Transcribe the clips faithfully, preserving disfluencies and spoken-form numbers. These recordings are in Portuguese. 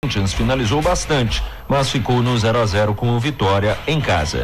Corinthians finalizou bastante, mas ficou no zero a zero com o Vitória em casa.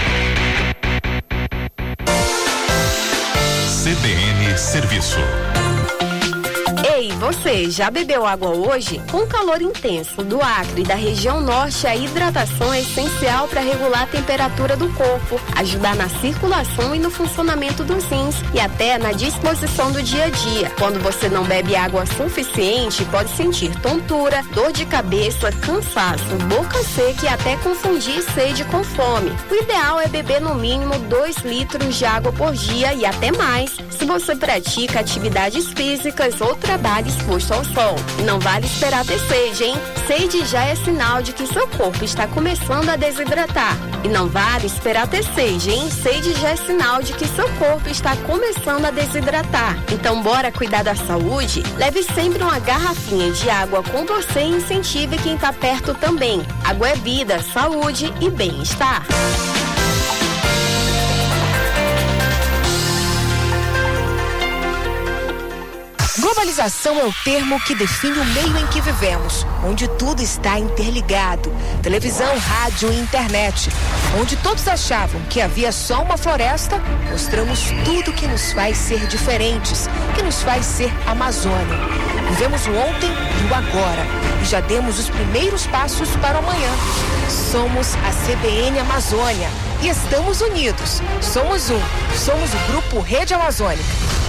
C B N Serviço. Ei, você já bebeu água hoje? Com o calor intenso do Acre e da região norte, a hidratação é essencial para regular a temperatura do corpo, ajudar na circulação e no funcionamento dos rins e até na disposição do dia a dia. Quando você não bebe água suficiente, pode sentir tontura, dor de cabeça, cansaço, boca seca e até confundir sede com fome. O ideal é beber no mínimo dois litros de água por dia e até mais, se você pratica atividades físicas ou trabalho exposto ao sol. E não vale esperar ter sede, hein? Sede já é sinal de que seu corpo está começando a desidratar. E não vale esperar ter sede, hein? Sede já é sinal de que seu corpo está começando a desidratar. Então bora cuidar da saúde? Leve sempre uma garrafinha de água com você e incentive quem está perto também. Água é vida, saúde e bem-estar. Globalização é o termo que define o meio em que vivemos, onde tudo está interligado. Televisão, rádio e internet. Onde todos achavam que havia só uma floresta, mostramos tudo que nos faz ser diferentes, que nos faz ser Amazônia. Vivemos o ontem e o agora, e já demos os primeiros passos para o amanhã. Somos a C B N Amazônia e estamos unidos. Somos um. Somos o Grupo Rede Amazônica.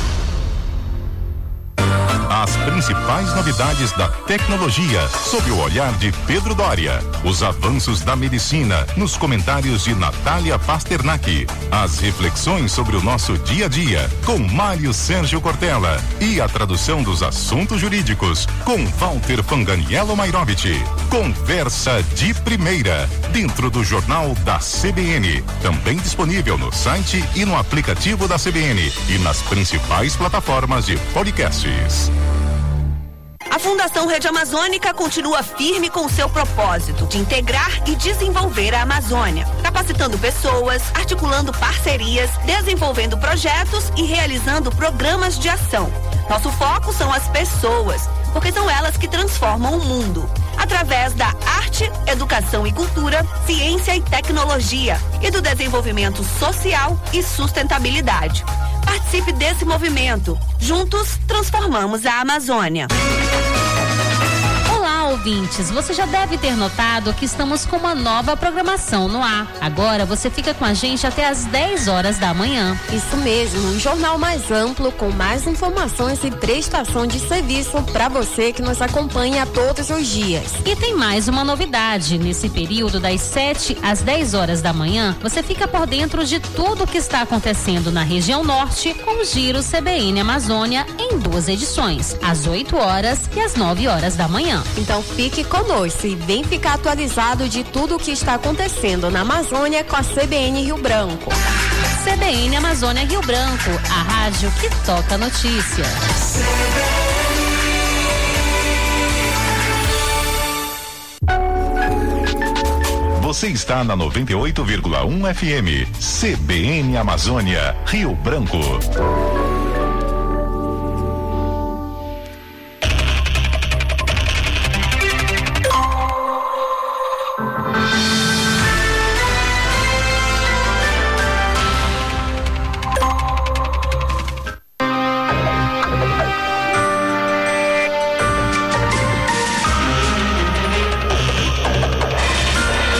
As principais novidades da tecnologia, sob o olhar de Pedro Doria. Os avanços da medicina, nos comentários de Natália Pasternak. As reflexões sobre o nosso dia a dia, com Mário Sérgio Cortella. E a tradução dos assuntos jurídicos, com Walter Fanganiello Mairovich. Conversa de primeira, dentro do Jornal da C B N. Também disponível no site e no aplicativo da C B N. E nas principais plataformas de podcasts. A Fundação Rede Amazônica continua firme com seu propósito de integrar e desenvolver a Amazônia, capacitando pessoas, articulando parcerias, desenvolvendo projetos e realizando programas de ação. Nosso foco são as pessoas, porque são elas que transformam o mundo. Através da arte, educação e cultura, ciência e tecnologia e do desenvolvimento social e sustentabilidade. Participe desse movimento. Juntos, transformamos a Amazônia. Ouvintes, você já deve ter notado que estamos com uma nova programação no ar. Agora você fica com a gente até às dez horas da manhã. Isso mesmo, um jornal mais amplo, com mais informações e prestação de serviço para você que nos acompanha todos os dias. E tem mais uma novidade: nesse período das sete às dez horas da manhã, você fica por dentro de tudo o que está acontecendo na região norte com o Giro C B N Amazônia em duas edições, às oito horas e às nove horas da manhã. Então fique conosco e vem ficar atualizado de tudo o que está acontecendo na Amazônia com a C B N Rio Branco. C B N Amazônia Rio Branco, a rádio que toca a notícia. Você está na noventa e oito vírgula um F M. C B N Amazônia, Rio Branco.